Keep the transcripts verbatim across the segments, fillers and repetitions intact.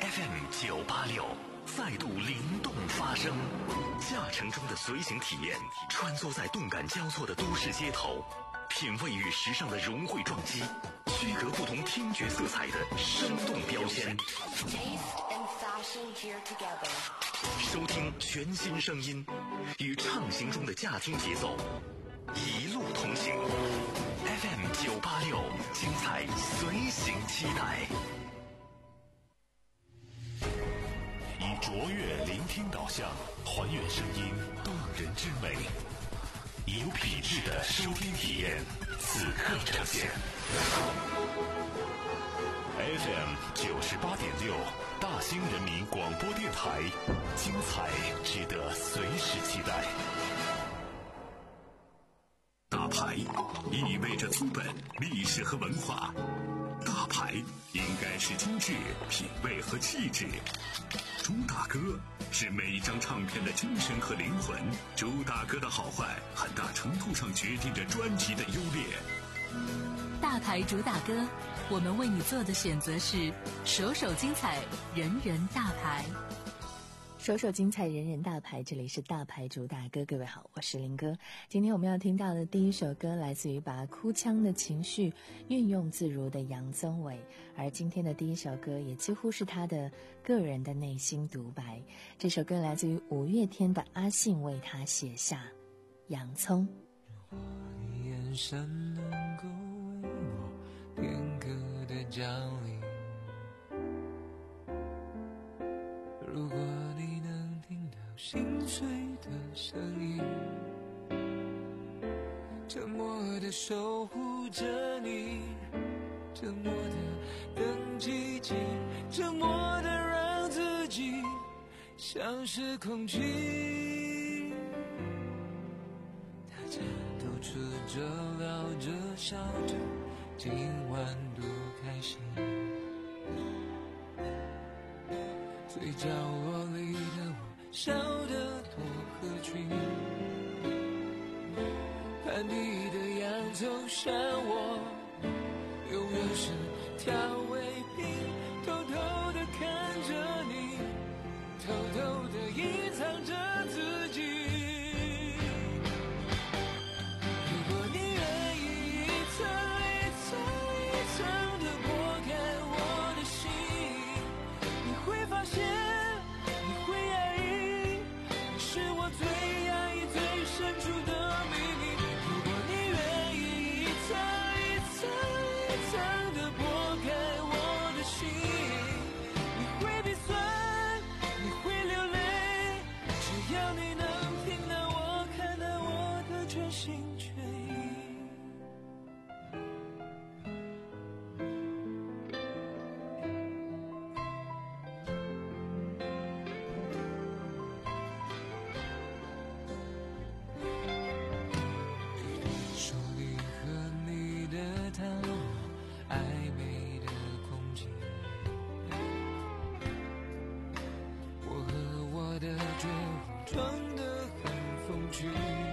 F M 九八六再度灵动发声，驾乘中的随行体验，穿梭在动感交错的都市街头，品味与时尚的融汇撞击，区隔不同听觉色彩的生动标签。收听全新声音，与畅行中的驾听节奏，一路同行。F M 九八六，精彩随行期待。以卓越聆听导向，还原声音动人之美，以有品质的收听体验，此刻呈现。F M 九十八点六，大兴人民广播电台，精彩值得随时期待。大牌意味着资本、历史和文化，大牌应该是精致、品味和气质。朱大哥是每一张唱片的精神和灵魂，朱大哥的好坏很大程度上决定着专辑的优劣。 大牌主打歌，我们为你做的选择是首首精彩，人人大牌。 首首精彩，人人大牌，这里是大牌主打歌。各位好，我是林哥。今天我们要听到的第一首歌来自于把哭腔的情绪运用自如的杨宗纬，而今天的第一首歌也几乎是他的个人的内心独白。这首歌来自于五月天的阿信为他写下洋葱。 如果你眼神能够为我片刻的降临，如果你能听到心碎的声音，沉默的守护着你，沉默的等奇迹，沉默的让自己像是空气。大家都吃着聊着笑着，今晚多开心，最角落里的我笑得多合群，盘底的洋葱像我永远是调味品，偷偷地看着你，偷偷地隐藏着自己。如果你愿意一层一层一层地剥开我的心，你会发现你会压抑，你是我最压抑最深处的秘密。如果你愿意一层一层一层地剥开我的心，你会鼻酸，你会流泪，只要你能听到我，看到我的全心全意。手里和你的糖，暧昧的空气，我和我的绝望装得很风趣，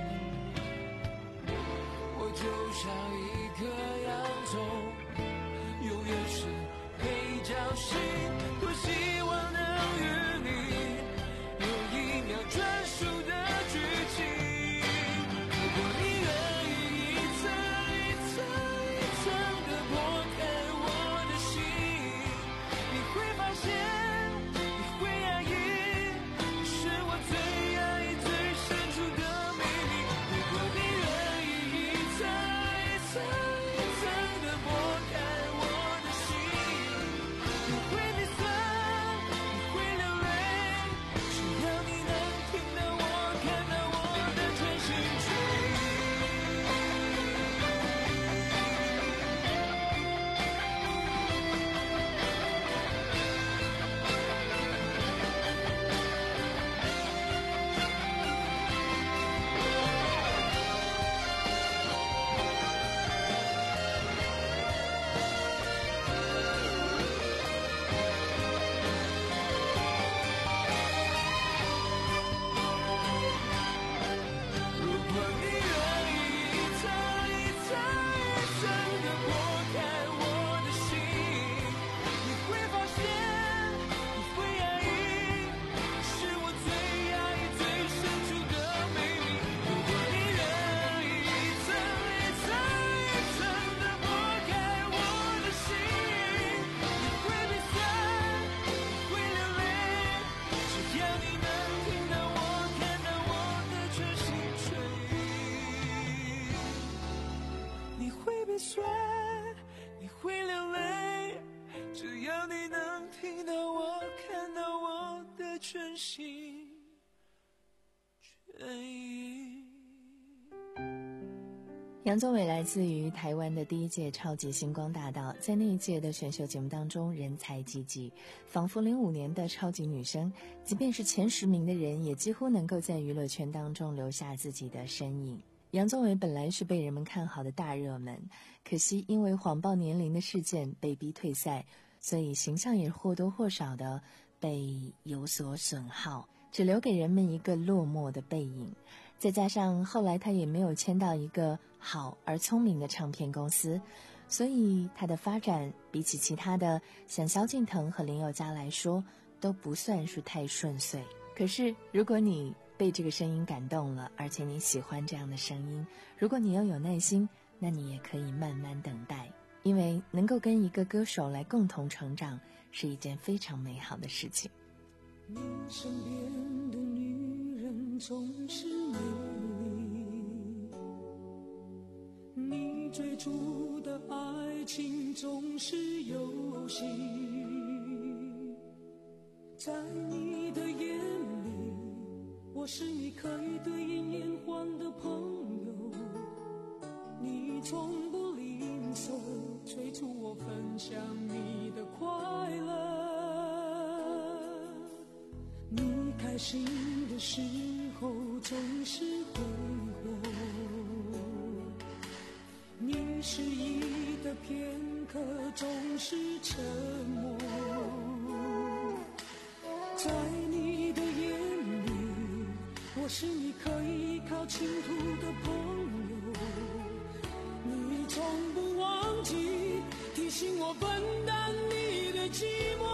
我就像一颗洋葱，永远是配角戏，多希望能与你有一秒专属的剧情。如果你愿意一层一层一层地剥开我的心，你会发现你会压抑，你是我最压抑最深处的秘密。如果你愿意一层一层一层地剥开我的心， 望你能听到我，看到我的全心全意。 杨宗纬来自于台湾的第一届超级星光大道，在那一届的选秀节目当中人才济济，仿佛零五年的超级女声，即便是前十名的人也几乎能够在娱乐圈当中留下自己的身影。杨宗纬本来是被人们看好的大热门，可惜因为谎报年龄的事件被逼退赛，所以形象也或多或少的被有所损耗，只留给人们一个落寞的背影。再加上后来他也没有签到一个好而聪明的唱片公司，所以他的发展比起其他的像萧敬腾和林宥嘉来说都不算是太顺遂。可是如果你被这个声音感动了，而且你喜欢这样的声音，如果你又有耐心，那你也可以慢慢等待，因为能够跟一个歌手来共同成长是一件非常美好的事情。 你身边的女人总是美丽，你追逐的爱情总是游戏，在你的眼里，我是你可以对眼言欢的朋友，你从不吝啬催促我分享你的快乐。你开心的时候总是挥霍，你失意的片刻总是沉默，在你的眼里，我是你可以依靠倾吐的朋友，你从不忘记提醒我分担你的寂寞。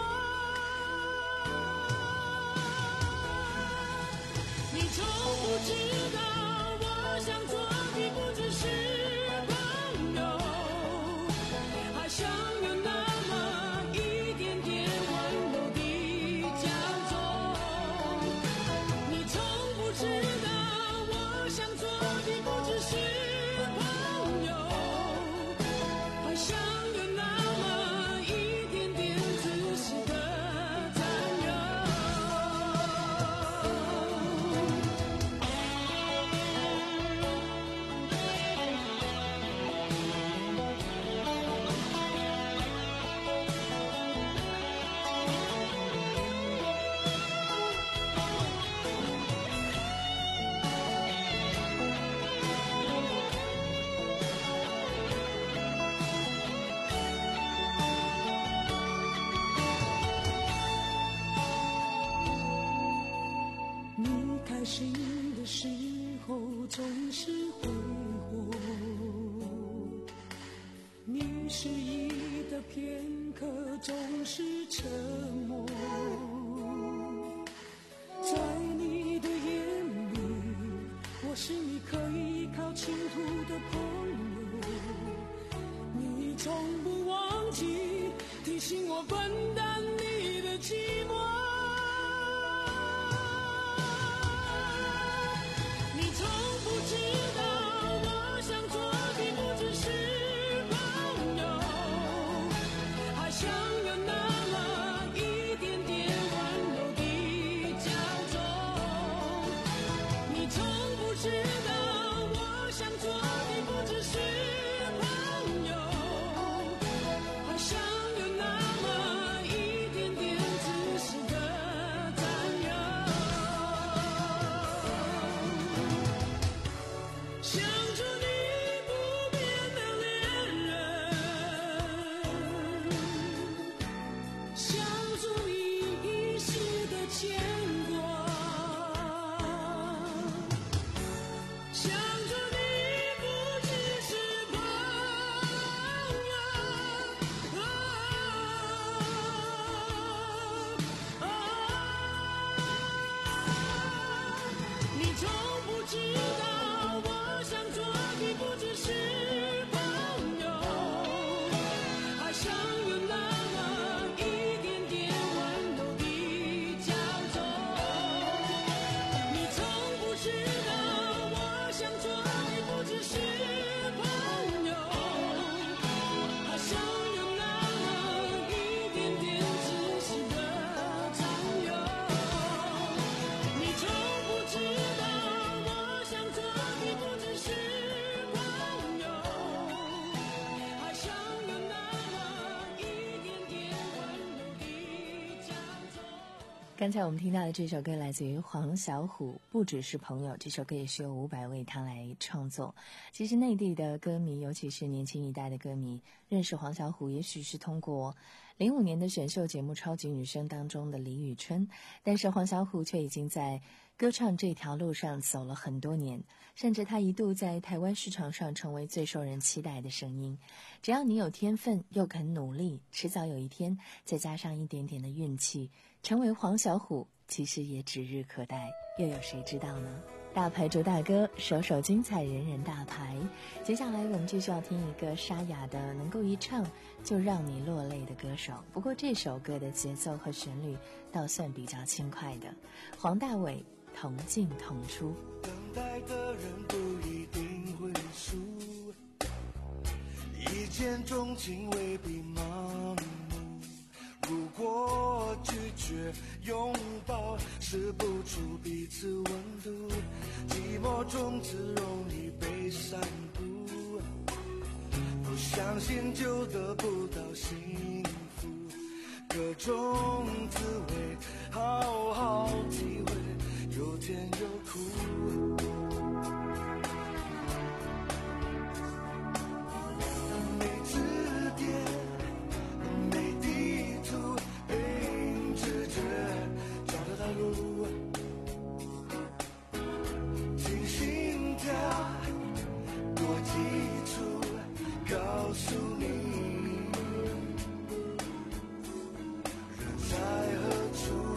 你从不知道，我想做的不只是朋友，还想有那么一点点温柔的骄纵。你从不知道，我想做的不只是朋友，还想有那么一点点自私的占有。你开心的时候总是挥霍，你失意的片刻总是沉默，在你的眼里，我是你可以依靠倾吐的朋友，你从不忘记提醒我分担你的寂寞。你从不知道，我想做的不只是朋友，还想有那么一点点温柔的骄纵。你从不知道，我想做的不只是朋友，还想有那么一点点自私的占有。想着你不变的恋人，想着你一世的牵挂，想着你不只是朋友，你从不知道，我想做的不只是朋友，还想有那么一点点温柔的骄纵。 刚才我们听到的这首歌来自于黄小琥，不只是朋友，这首歌也是由伍佰为他来创作。其实内地的歌迷，尤其是年轻一代的歌迷，认识黄小琥也许是通过零五年的选秀节目《超级女声》当中的李宇春，但是黄小琥却已经在歌唱这条路上走了很多年，甚至她一度在台湾市场上成为最受人期待的声音。只要你有天分又肯努力，迟早有一天再加上一点点的运气，成为黄小琥其实也指日可待，又有谁知道呢？大牌主大歌，首首精彩，人人大牌。接下来我们继续要听一个沙哑的，能够一唱就让你落泪的歌手。不过这首歌的节奏和旋律倒算比较轻快的，黄大炜，同进同出。 等待的人不一定会输，一见钟情未必盲目。如果拒绝拥抱，试不出彼此温度，寂寞中只容易被散布。不相信就得不到幸福，各种滋味好好体会，有甜有苦。没支点，没地图，凭直觉找得到路。听心跳，多基础，告诉你人在何处。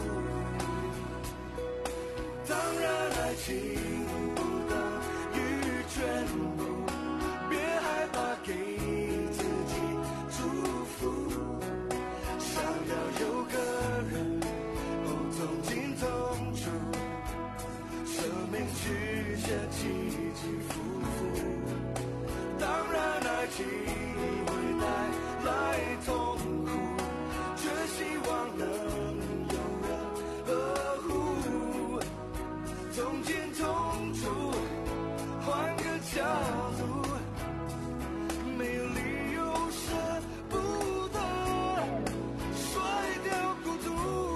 当然爱情不等于全部，别害怕给自己祝福。想要有个人哦，同进同出，生命曲线起起伏伏。当然爱情会带来痛苦，却希望能有人呵护。同进同出，换个角度，没有理由舍不得甩掉孤独。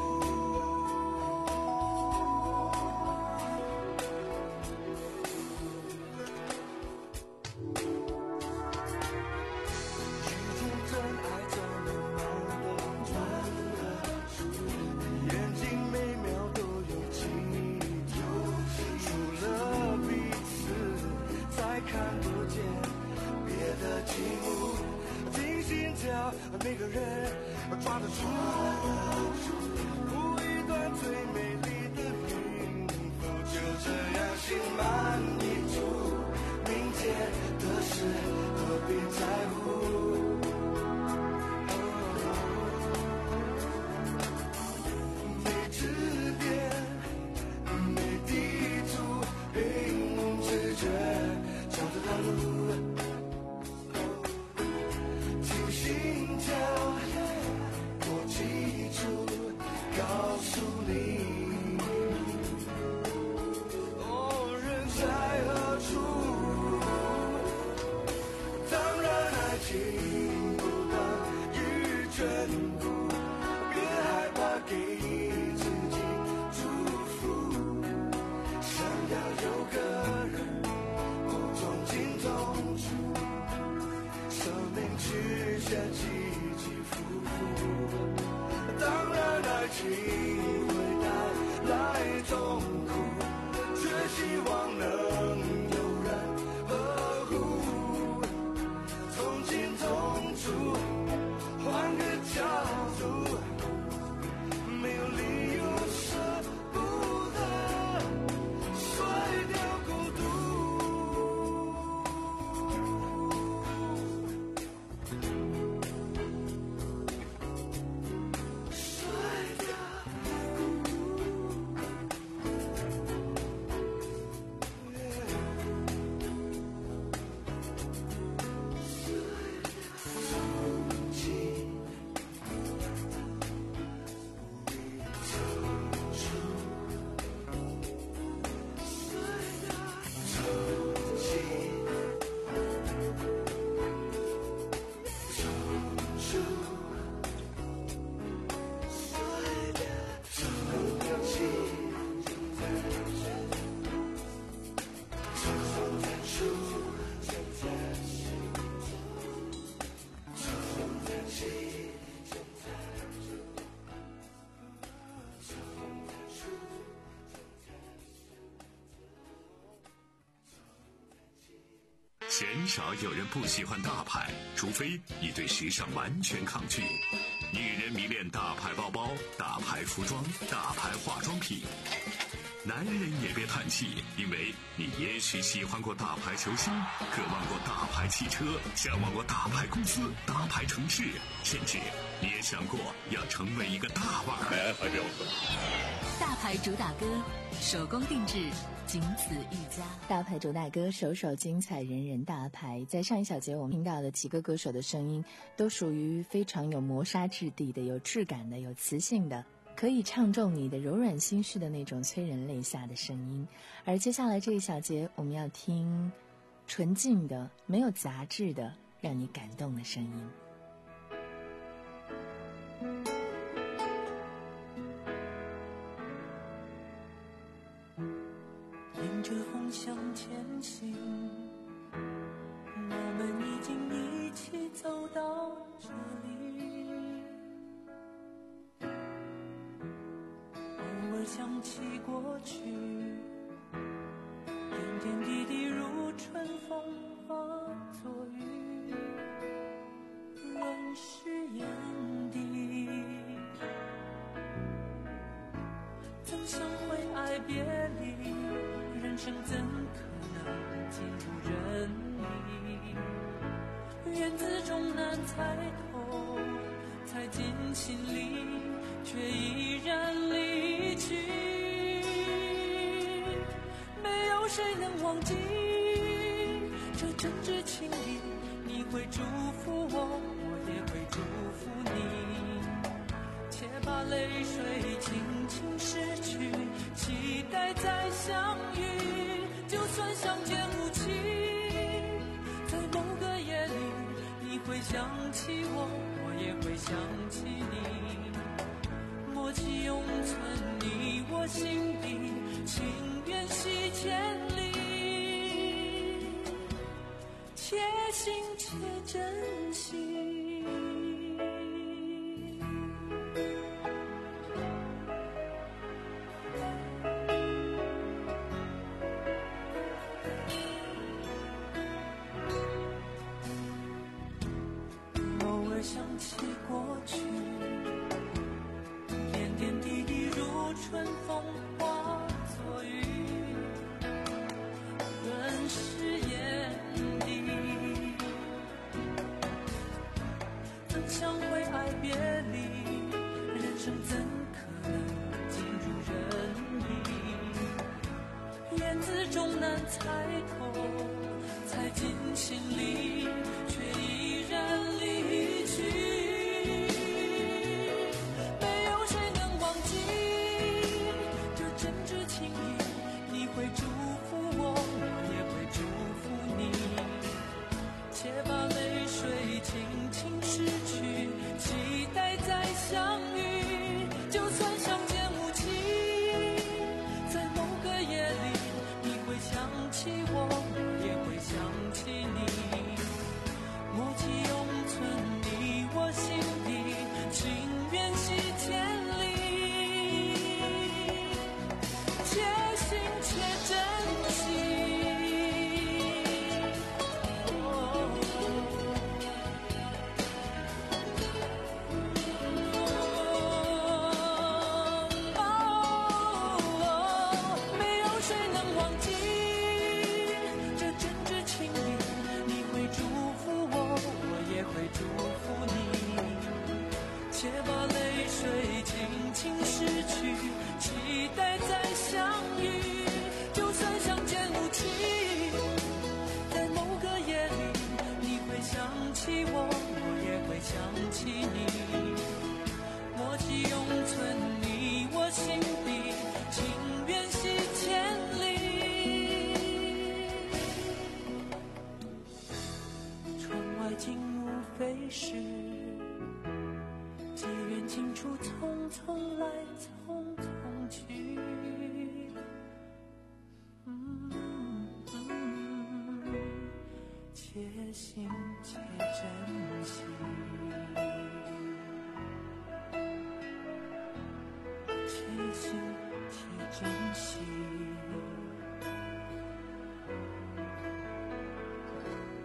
遇见真爱怎么忙得转了出，眼睛每秒都有记住，除了彼此才看不见别的景物。听心跳，每个人抓得住，谱一段最美丽的音符，就这样心满意足。明天的事何必在乎？没支点，没地图，凭直觉找得到路。听心跳，多基础，告诉你，哦，人在何处？当然爱情不等于全部，别害怕给自己祝福。想要有个人哦，同进同出，生命曲线起起伏伏。当然爱情会带来痛苦，却希望能有人呵护。同进同出，换个角度，没有理由舍不得甩掉孤独。甩掉鲜少有人不喜欢大牌，除非你对时尚完全抗拒。女人迷恋大牌包包、大牌服装、大牌化妆品。男人也别叹气，因为你也许喜欢过大牌球星，渴望过大牌汽车，向往过大牌公司、大牌城市，甚至你也想过要成为一个大腕儿。还标准。 大牌主打歌，手工定制，仅此一家。 大牌主打歌，首首精彩，人人大牌。在上一小节我们听到的几个歌手的声音，都属于非常有磨砂质地的、有质感的、有磁性的，可以唱中你的柔软心绪的那种催人泪下的声音。而接下来这一小节我们要听纯净的、没有杂质的、让你感动的声音。 迎着风向前行，我们已经一起走到这里。偶尔想起过去，点点滴滴如春风化作雨，润湿眼底。怎想会爱别离？人生怎可能尽如人意？缘字终难猜透，猜进心里，却依然离去。没有谁能忘记这真挚情谊，你会祝福我，我也会祝福你。且把泪水轻轻拭去，期待再相遇。就算相见无期，在某个夜里，你会想起我，我也会想起你。默契永存你我心底，情缘系千里，且行且珍惜。想起过去，点点滴滴如春风化作雨，润湿眼底。怎想会爱别离？人生怎可能尽如人意？言字终难猜透，猜进心里，却依然离去。没有谁能忘记这真挚情谊，你会祝福我，我也会祝福你。且把泪水轻轻拭去，期待再相遇。就算相见无期，在某个夜里，你会想起我，我也会想起你。默契永存你我心底，情缘系千里，且行且珍惜。没有谁能忘记这真挚情谊，你会祝福我，我也会祝福你。且把泪水轻轻拭去，期待再相遇。就算相见无期，在某个夜里，你会想起我，我也会想起你。默契永存你我心底，情缘系千里。窗外景无非是机缘尽处，匆匆来匆匆去。嗯嗯，且行且珍惜，且行且珍惜。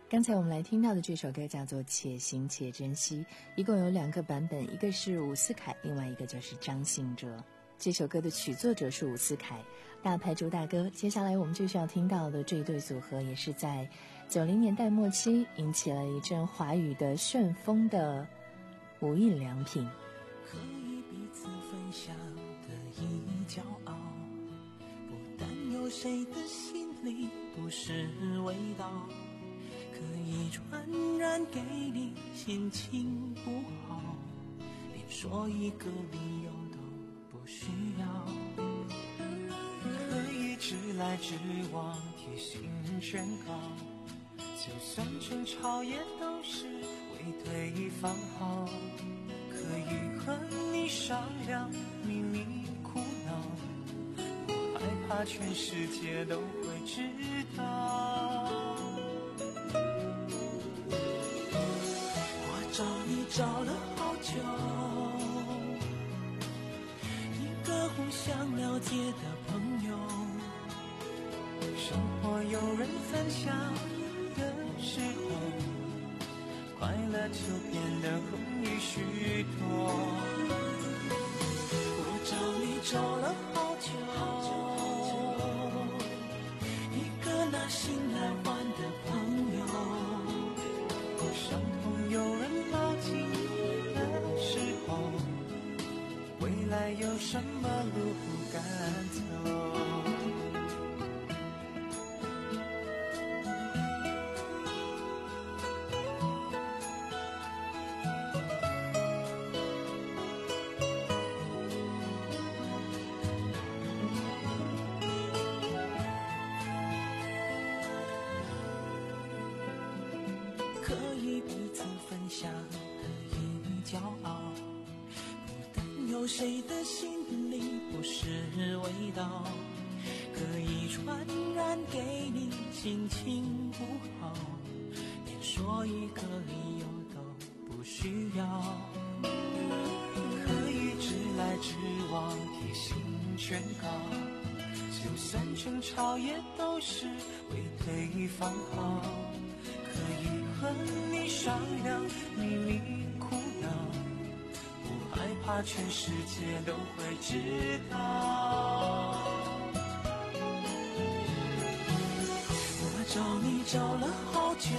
刚才我们来听到的这首歌叫做《且行且珍惜》，一共有两个版本，一个是伍思凯，另外一个就是张信哲。这首歌的曲作者是伍思凯，大牌朱大哥。接下来我们就需要听到的这一对组合，也是在九零年代末期引起了一阵华语的旋风的无印良品。 可以彼此分享的一骄傲，不但有谁的心里不是味道，可以传染给你心情不好，连说一个理由都不需要，可以直来直往贴心劝告，就算争吵也都是为对方好，可以和你商量秘密苦恼，不害怕全世界都会知道。我找你找了好久，一个互相了解的朋友，生活有人分享的时候，快乐就变得容易许多。我找你找了好久，一个拿心来换的朋友，伤痛有人抱紧的时候，未来有什么路不敢走。可以彼此分享的一骄傲，不但有谁的心里不是味道，可以传染给你心情不好，连说一个理由都不需要，可以直来直往贴心劝告，就算争吵也都是为对方好，可以和你商量秘密苦恼，不害怕全世界都会知道。我找你找了好久，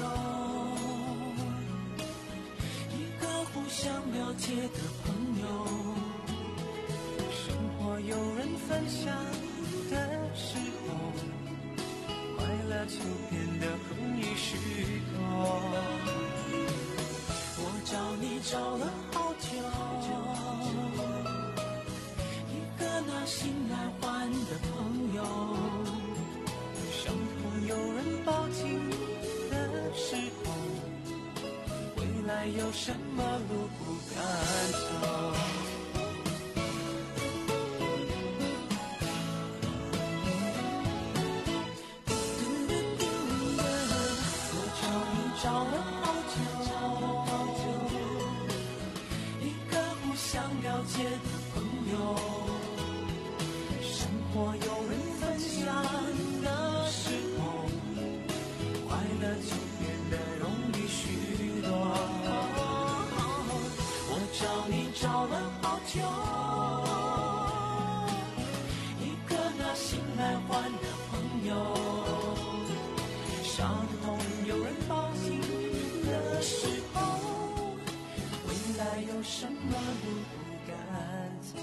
一个互相了解的朋友，生活有人分享的时候，快乐就变得容易许多。我找你找了好久，一个拿心来换的朋友，伤痛有人抱紧的时候，未来有什么路不敢走。找了好久，一个互相了解的朋友，生活有人分享的时候，快乐就变得容易许多。我找你找了好久，一个拿心来换的朋友，伤痛有人抱紧的时候，未来有什么路不敢走？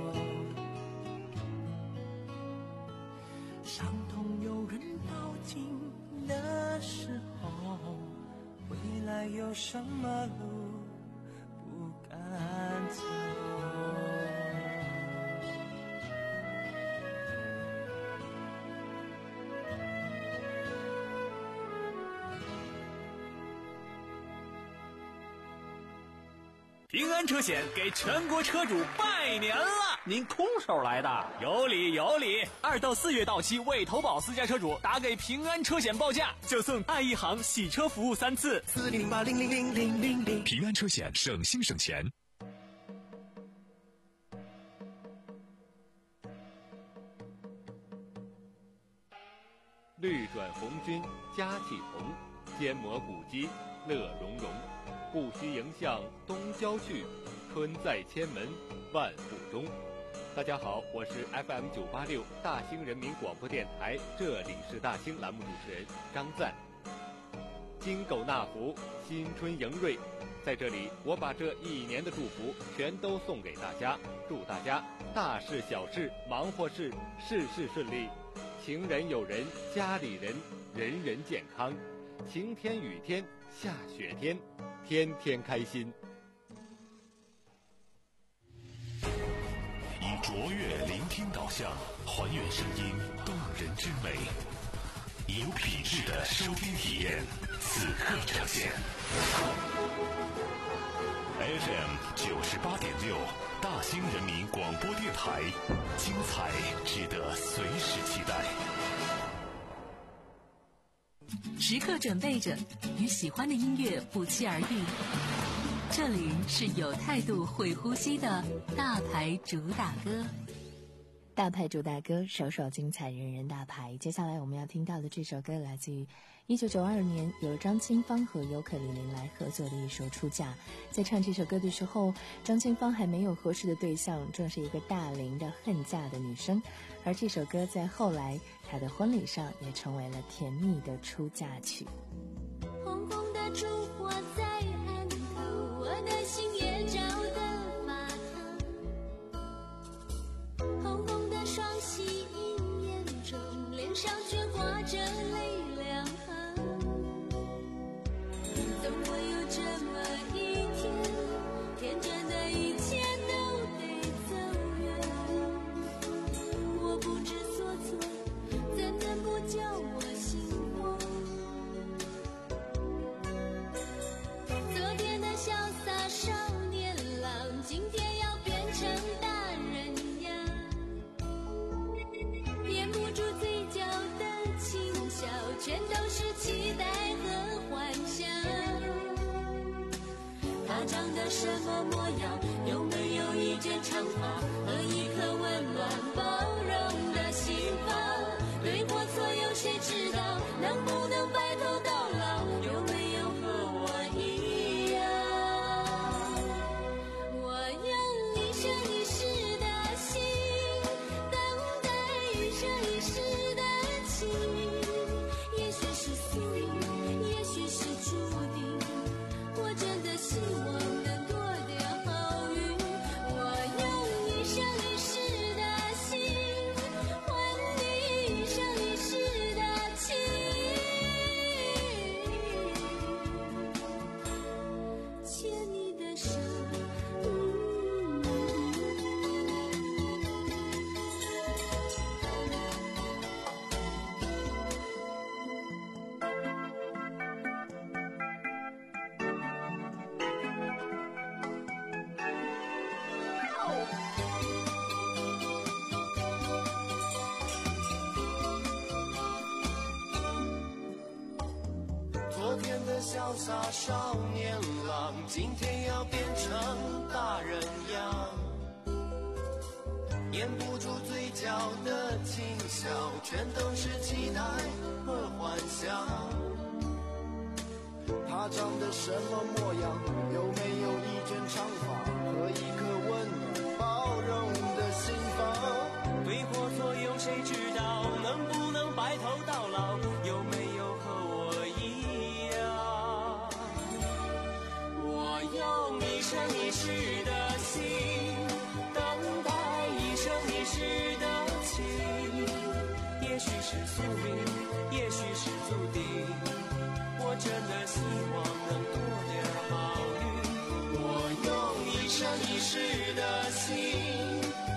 伤痛有人抱紧的时候，未来有什么路不敢走？ 平安车险给全国车主拜年了！ 您空手来的？ 有理有理！二到四月到期未投保私家车主，打给平安车险报价，就送爱一行洗车服务三次。 四零零八零零零零零零。 平安车险，省心省钱。 绿转红军佳绩同， 坚磨古肌，乐融融。不须迎向东郊去，春在千门万户中。大家好，我是 F M 九八六大兴人民广播电台，这里是大兴栏目主持人张赞。金狗纳福，新春迎瑞，在这里我把这一年的祝福全都送给大家，祝大家大事小事忙活事事事顺利，情人有人，家里人人人健康，晴天雨天下雪天，天天开心。 以卓越聆听导向，还原声音动人之美，以有品质的收听体验，此刻呈现。F M 九十八点六，大兴人民广播电台，精彩值得随时期待。 时刻准备着，与喜欢的音乐不期而遇。这里是有态度、会呼吸的大牌主打歌。 大牌主打歌，首首精彩，人人大牌。接下来我们要听到的这首歌来自于一九九二年由张清芳和尤克里里来合作的一首《出嫁》。在唱这首歌的时候，张清芳还没有合适的对象，正是一个大龄的恨嫁的女生。而这首歌在后来她的婚礼上也成为了甜蜜的出嫁曲。 红红的烛火在岸头，我的心也照得发烫。红红的双喜映眼中，脸上却挂着泪两行。总会有这么一天，天真的一切都得走远。我不知所措，怎能不叫我心慌？昨天的潇洒少年郎，今天要变成大人样。掩不住嘴角的轻笑，全都是期待和幻想。他长得什么模样？有没有一卷长发和一颗温暖包容的心房？对或错有谁知道？能不能白头到老？有没有和我一样？我用一生一世的心，等待一生一世的情。也许是宿命，也许是注定，我真的希望能多点好运。我用一生一世的心，换你一生一世的情。牵你的手， 昨天的潇洒少年郎，今天要变成大人样。掩不住嘴角的轻笑，全都是期待和幻想。他长得什么模样？有没有一卷长发和一颗温暖包容的心房？对或错有谁知道？能不能白头到老？有没有和我一样？我用一生一世的心，等待一生一世的情。也许是宿命，也许是注定，我真的希望能多点好运。我用一生一世的心，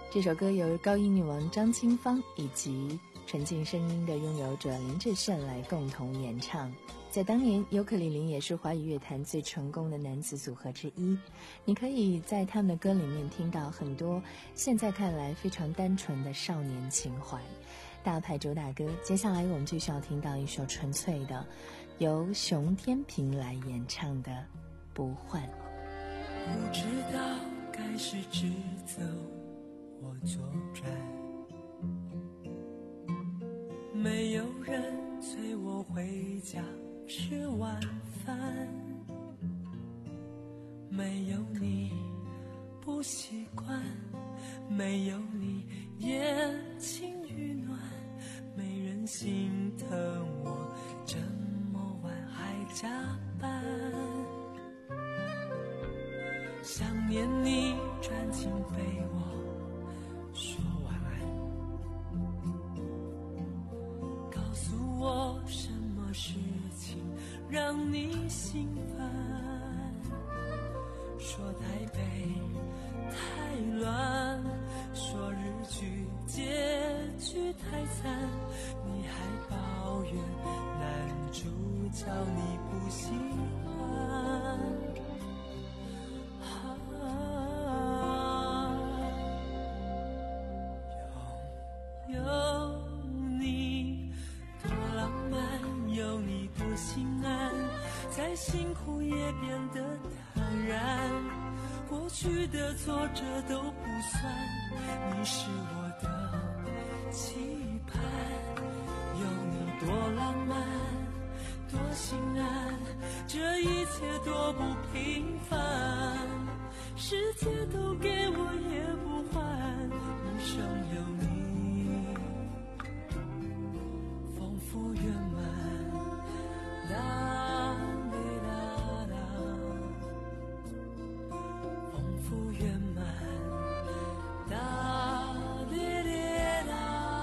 这首歌由高音女王张清芳以及纯净声音的拥有者林志胜来共同演唱。在当年，尤克里里也是华语乐坛最成功的男子组合之一。你可以在他们的歌里面听到很多现在看来非常单纯的少年情怀。大牌主打歌，接下来我们就需要听到一首纯粹的，由熊天平来演唱的《不换》。 不知道该是指责我作战，没有人催我回家吃晚饭，没有你不习惯，没有你也情与暖，没人心疼我这么晚还加班，想念你钻进被窝说晚安，告诉我什么事情让你心烦，说台北太乱，说日剧结局太惨，你还抱怨男主角你不喜欢，有你多浪漫，有你多心安，再辛苦也变得坦然，过去的挫折都不算，你是我的期盼，有你多浪漫多心安，这一切多不平凡，世界都给我也不换，一生有你丰富圆满，哒滴哒哒，丰富圆满，哒滴滴哒。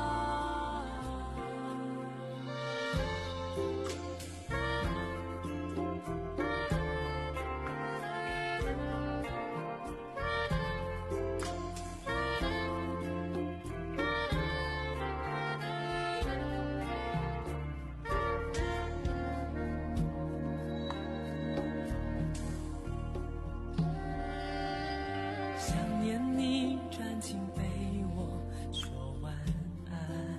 想念你钻进被窝说晚安，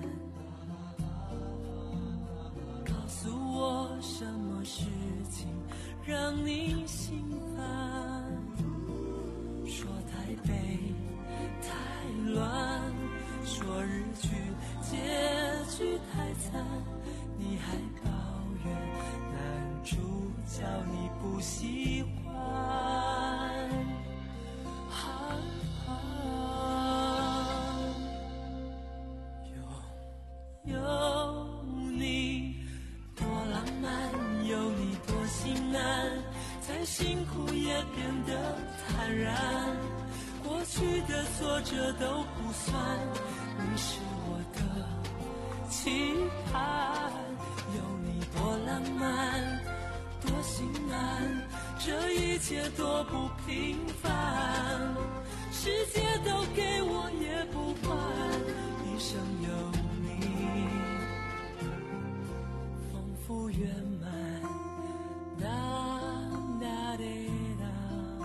告诉我什么事情让你心烦，说台北太乱，说日剧结局太惨，你还抱怨男主角你不喜欢，有你多浪漫，有你多心安，再辛苦也变得坦然，过去的挫折都不算，你是我的期盼，有你多浪漫多心安，这一切多不平凡，世界都给我也不换，一生有你丰富圆满，哒哒滴哒，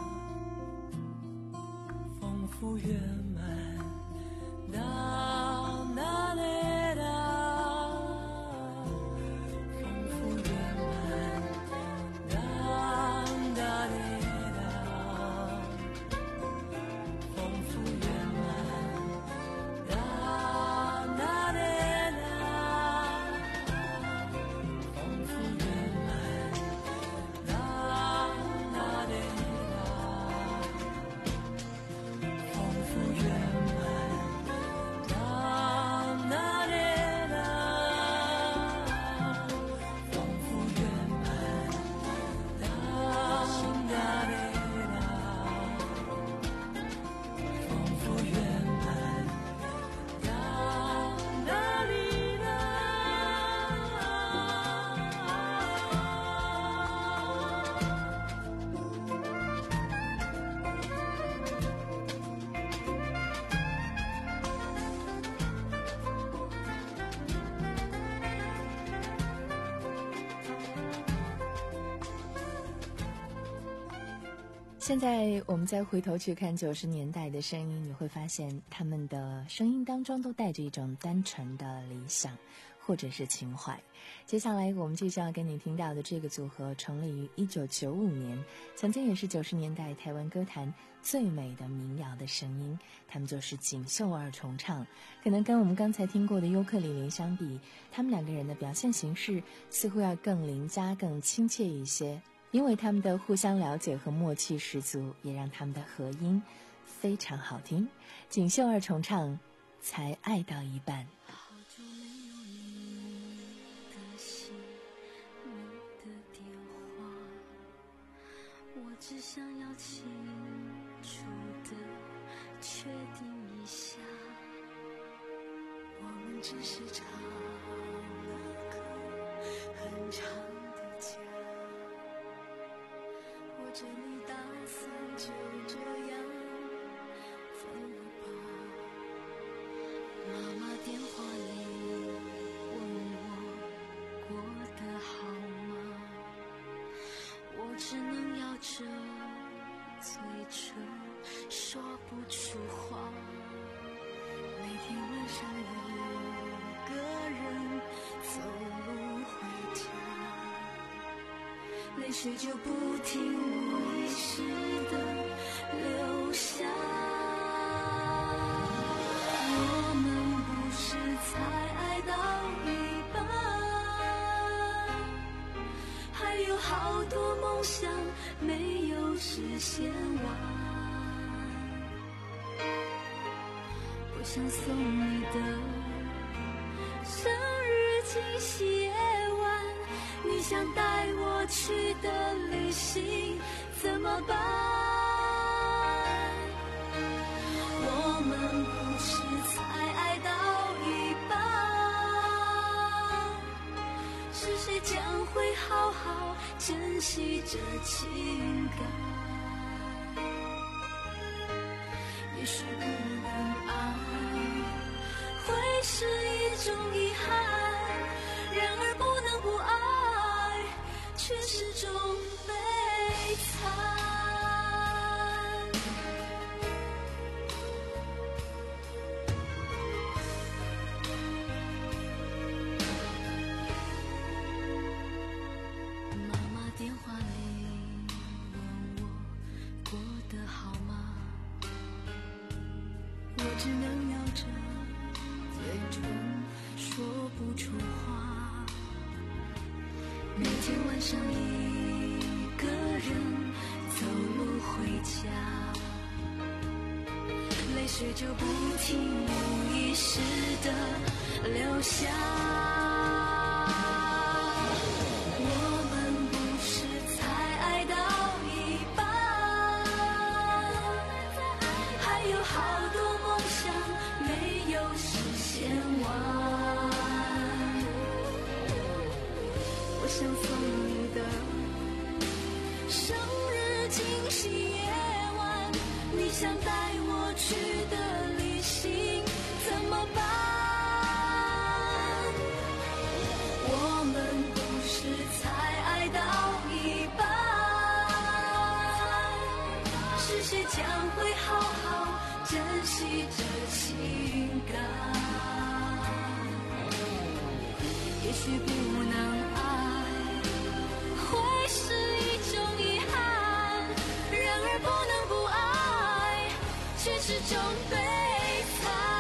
丰富圆满，哒哒滴哒，丰富圆满，哒哒滴哒，丰富圆满，哒哒滴哒，丰富圆满。 现在我们再回头去看九十年代的声音，你会发现他们的声音当中都带着一种单纯的理想或者是情怀。接下来我们继续要跟你听到的这个组合成立于一九九五年，曾经也是九十年代台湾歌坛最美的民谣的声音，他们就是锦绣二重唱。可能跟我们刚才听过的尤克里里相比，他们两个人的表现形式似乎要更邻家更亲切一些，因为他们的互相了解和默契十足，也让他们的合音非常好听。锦绣二重唱，才爱到一半。 好久没有你的信，你的电话，我只想要清楚的确定一下，我们只是吵了个很长的架，或者你打算就这样分了吧。妈妈电话里问我过得好吗，我只能咬着嘴唇说不出话。每天晚上一个人走路回家，泪水就不停无意识地流下。我们不是才爱到一半，还有好多梦想没有实现完。我想送你的生日惊喜夜晚，你想带我去的旅行怎么办？我们不是才爱到一半，是谁将会好好珍惜这情感？也许不能爱会是一种遗憾，然而不能不爱却是种悲惨。妈妈电话里问我过得好吗，我只能咬着嘴唇说不出话。每天晚上一个人走路回家，泪水就不停无意识地流下。我们不是才爱到一半，还有好多梦想没有实现完。我想送你的生日惊喜夜晚，你想带我去的旅行怎么办？我们不是才爱到一半，是谁将会好好珍惜这情感？也许不能爱会是一种遗憾，然而不能不爱却是种悲惨。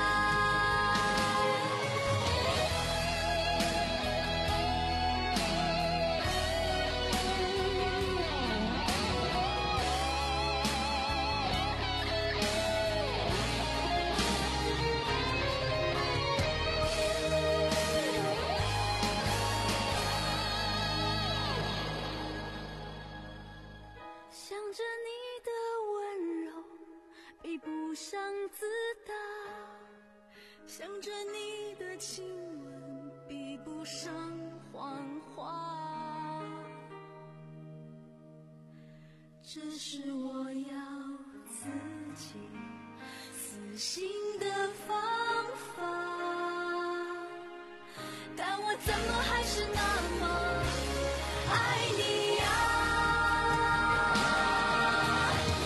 想着你的温柔比不上自大，想着你的亲吻比不上谎话，这是我要自己死心的方法，但我怎么还是那么爱你呀？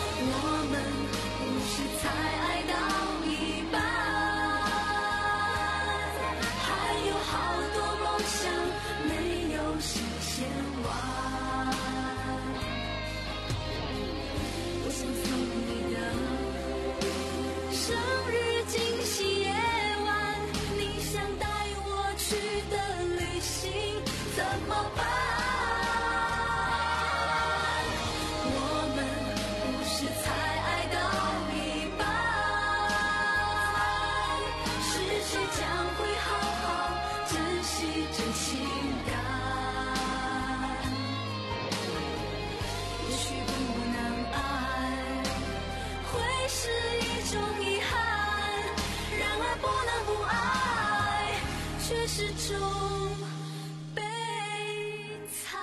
是种悲惨。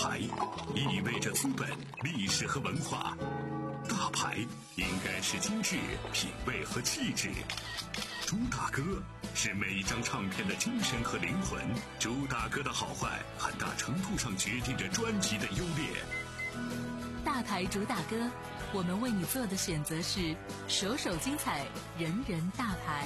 牌意味着资本、历史和文化，大牌应该是精致、品味和气质。朱大哥是每一张唱片的精神和灵魂，朱大哥的好坏很大程度上决定着专辑的优劣。 大牌主打歌，我们为你做的选择是首首精彩，人人大牌。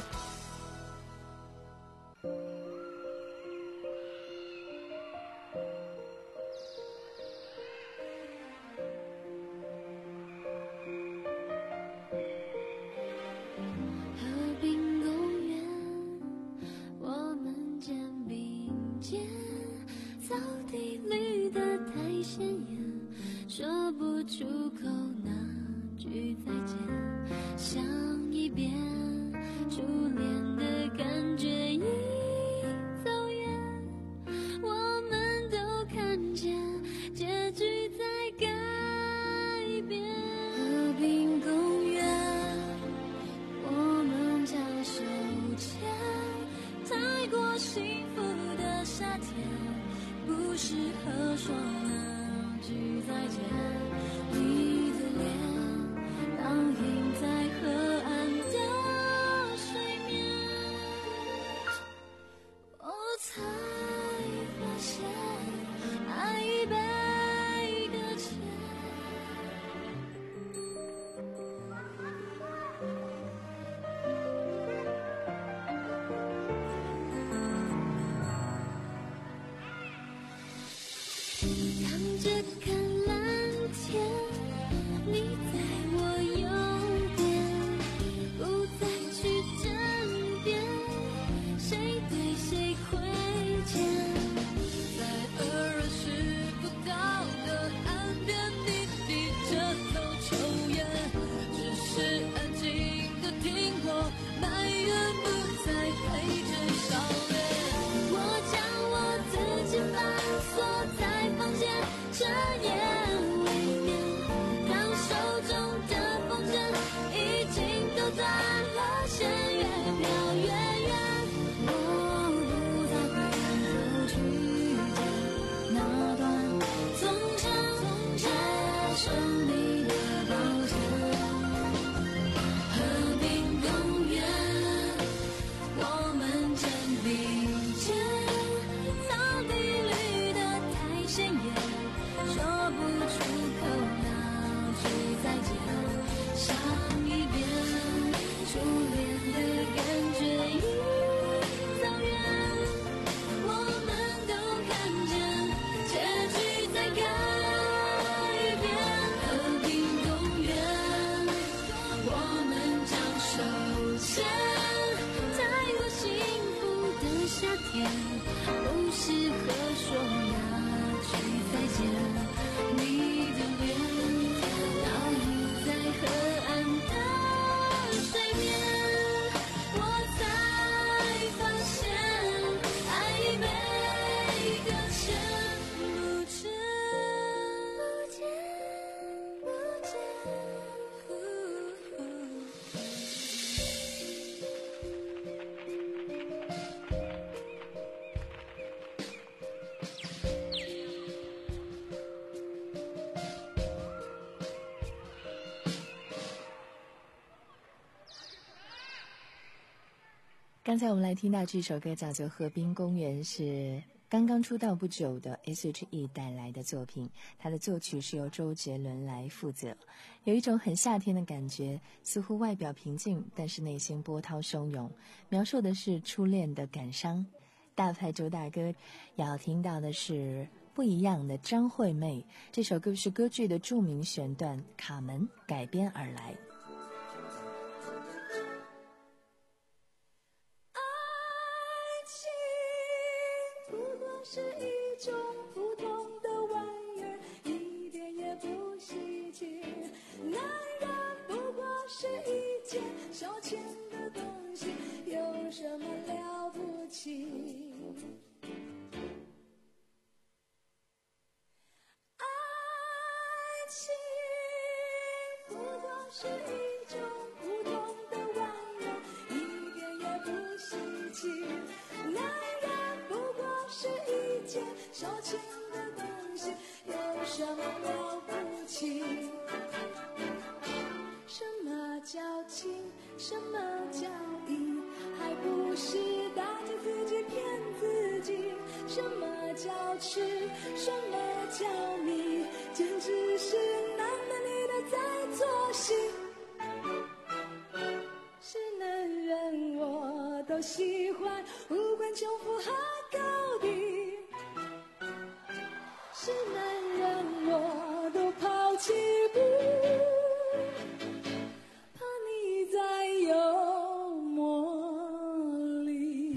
刚才我们来听到这首歌叫做《河滨公园》，是刚刚出道不久的 S H E 带来的作品，它的作曲是由周杰伦来负责。有一种很夏天的感觉，似乎外表平静，但是内心波涛汹涌，描述的是初恋的感伤。大牌周大哥要听到的是不一样的张惠妹，这首歌是歌剧的著名选段《卡门》改编而来。 是一种普通的玩意儿，一点也不稀奇。男人不过是一件消遣的东西，有什么了不起？爱情不过是一种普通的玩意儿，一点也不稀奇。男人不过是一件消遣的东西，有什么了不起？什么叫情，什么叫义，还不是大家自己骗自己？什么叫痴，什么叫迷，简直是男的女的在做戏。是男人我都喜欢，无关穷富和高低。是男人我都抛弃不，怕你再有魔力。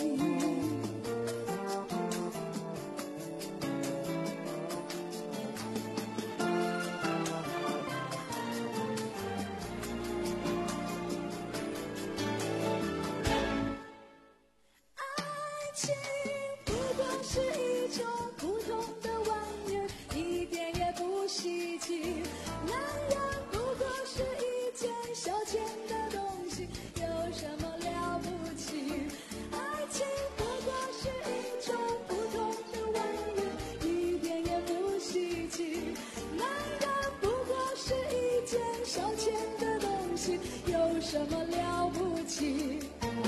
爱情不过是一种普通的玩意儿，一点也不稀奇。男人不过是一件消遣的东西，有什么了不起？爱情不过是一种普通的玩意儿，一点也不稀奇。男人不过是一件消遣的东西，有什么了不起？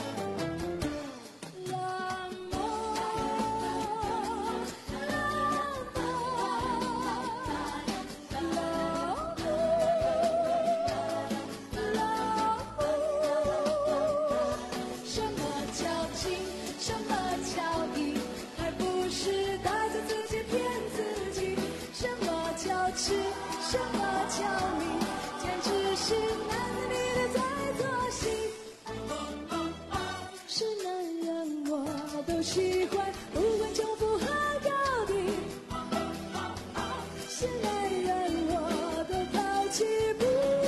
是什么叫迷，简直是男的女的在做戏。是男人我都喜欢，不管穷富和高低。是男人我都抛弃不，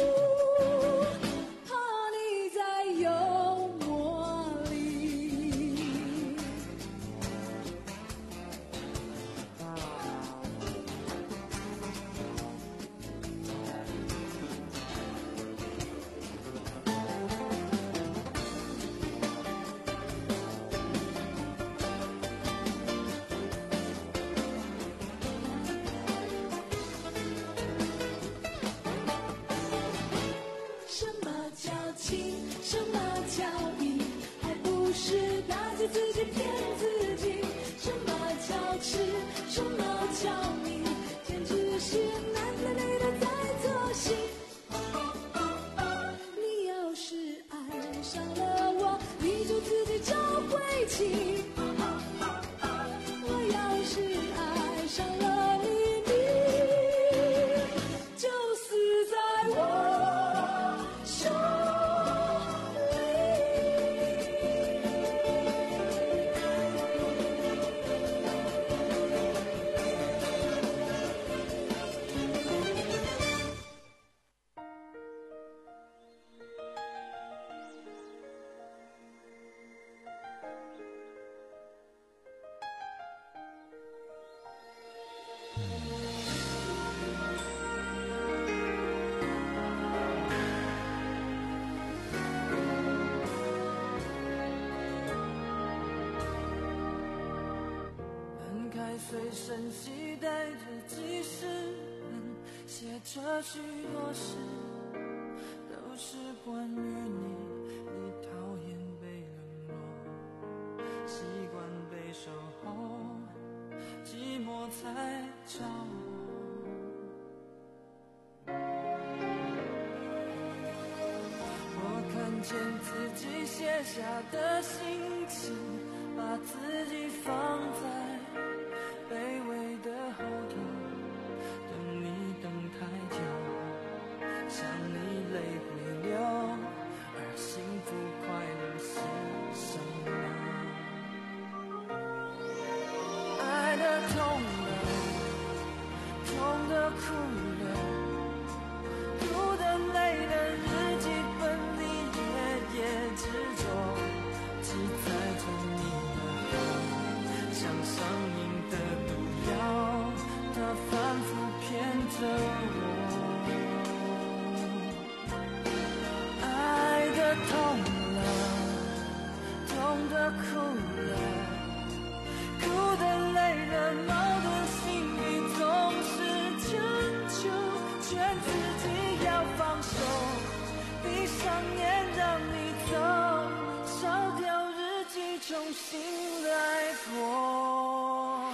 怕你再有魔力。什么叫情，什么叫义，还不是大家自己骗自己？什么叫痴，什么叫迷，简直是男的女的在做戏。你要是爱上了我，你就自己找回气。我要是爱上了你，你就死在我手里。 翻开随身携带着记事本，写着许多事，都是关于你。你讨厌被冷落，习惯被守候，寂寞才找我。我看见自己写下的心情，把自己放在卑微的后头，等你等太久，想你泪会流，而幸福快乐是什么？爱的痛了，痛的哭了，哭的累的日记本里夜夜执着，记载着你的好，像伤念让你走，烧掉日记，重新来过。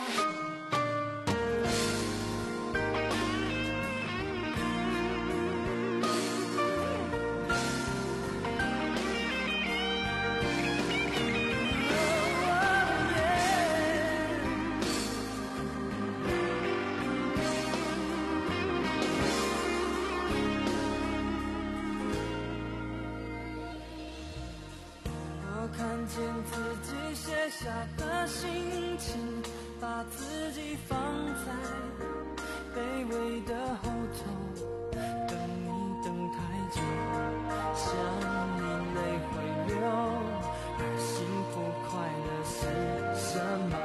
看见自己写下的心情，把自己放在卑微的后头，等你等太久，想你泪会流，而幸福快乐是什么？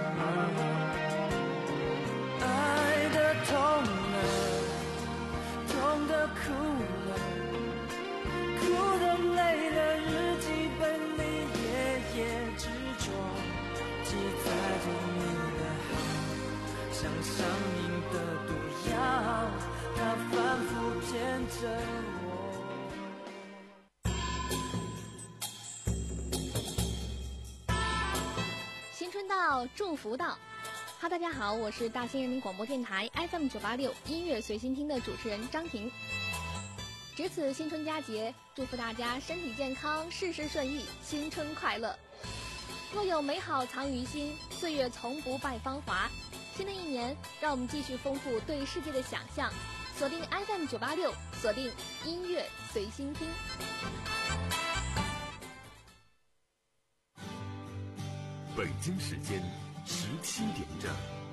爱的痛了，痛的哭了，哭的累了，日记本里也执着记载着你的好，像上瘾的毒药，它反复骗着我。 新春到，祝福到。哈，大家好，我是大兴人民广播电台 F M 九八六音乐随心听的主持人张婷。值此新春佳节，祝福大家身体健康，事事顺意，新春快乐。若有美好藏于心，岁月从不败芳华。新的一年，让我们继续丰富对世界的想象，锁定 F M 九八六，锁定音乐随心听。 北京时间十七点整。